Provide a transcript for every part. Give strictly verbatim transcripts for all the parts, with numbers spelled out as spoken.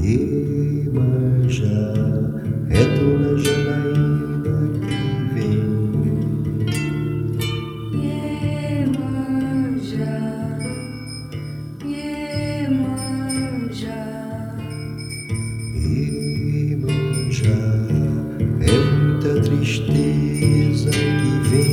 Iemanjá é Dona Janaína que vem. Iemanjá, Iemanjá. Iemanjá é muita tristeza que vem.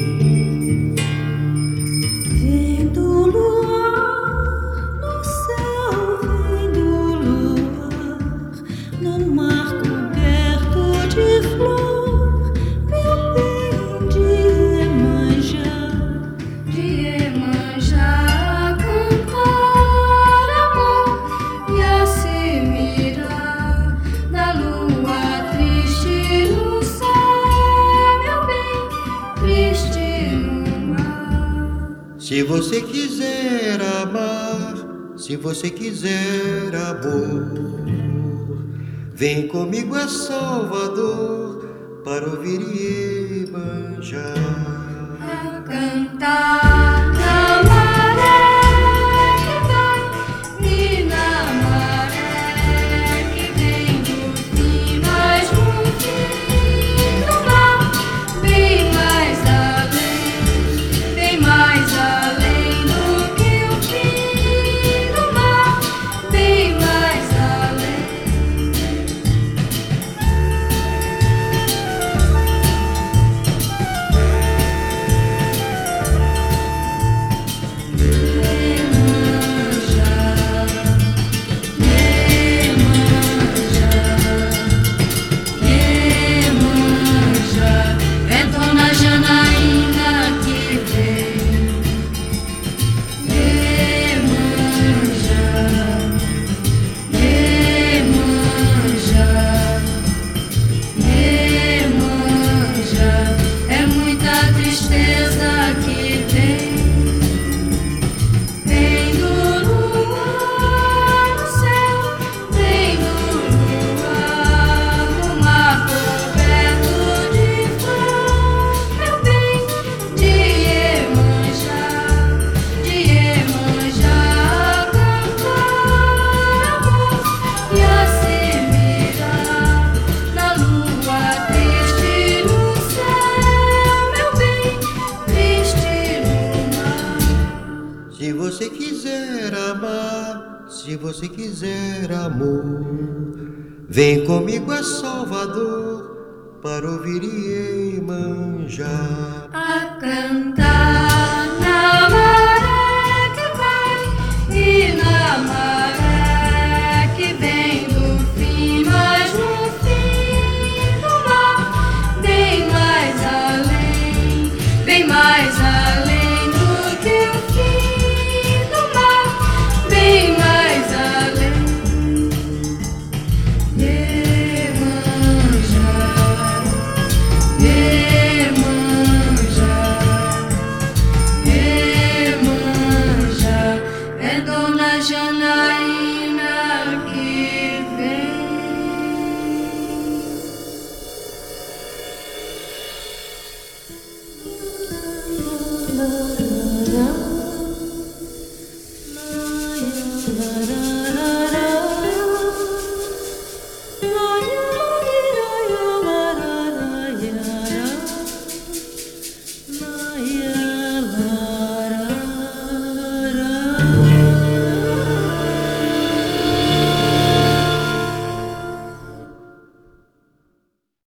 Vem do luar, no céu, vem do luar, no mar coberto de flor, meu bem de Iemanjá, de Iemanjá a cantar amor e a se mirar na lua triste no céu, meu bem, triste no mar. Se você quiser amar, se você quiser amor, vem comigo a Salvador para ouvir Iemanjá. A cantar na maré que vai e na maré que vem do fim, mas no fim do mar, bem mais além, bem mais além do que o fim do mar, bem mais além. Iemanjá, Iemanjá, é Dona Janaína que vem. Iemanjá, Iemanjá, Iemanjá, é muita tristeza que vem. Vem do luar no céu, vem do luar no mar coberto de flor, meu bem de Iemanjá, de Iemanjá a cantar amor e a se mirar na lua triste no céu, meu bem, triste no mar. Se você quiser amar, se você quiser amor, vem comigo a Salvador para ouvir Iemanjá. A cantar na maré que vai e na maré que vem do fim, mas no fim do mar, bem mais além, bem mais além do que o fim do mar, bem mais além. Iemanjá, Iemanjá, Iemanjá, é Dona Janaína que vem.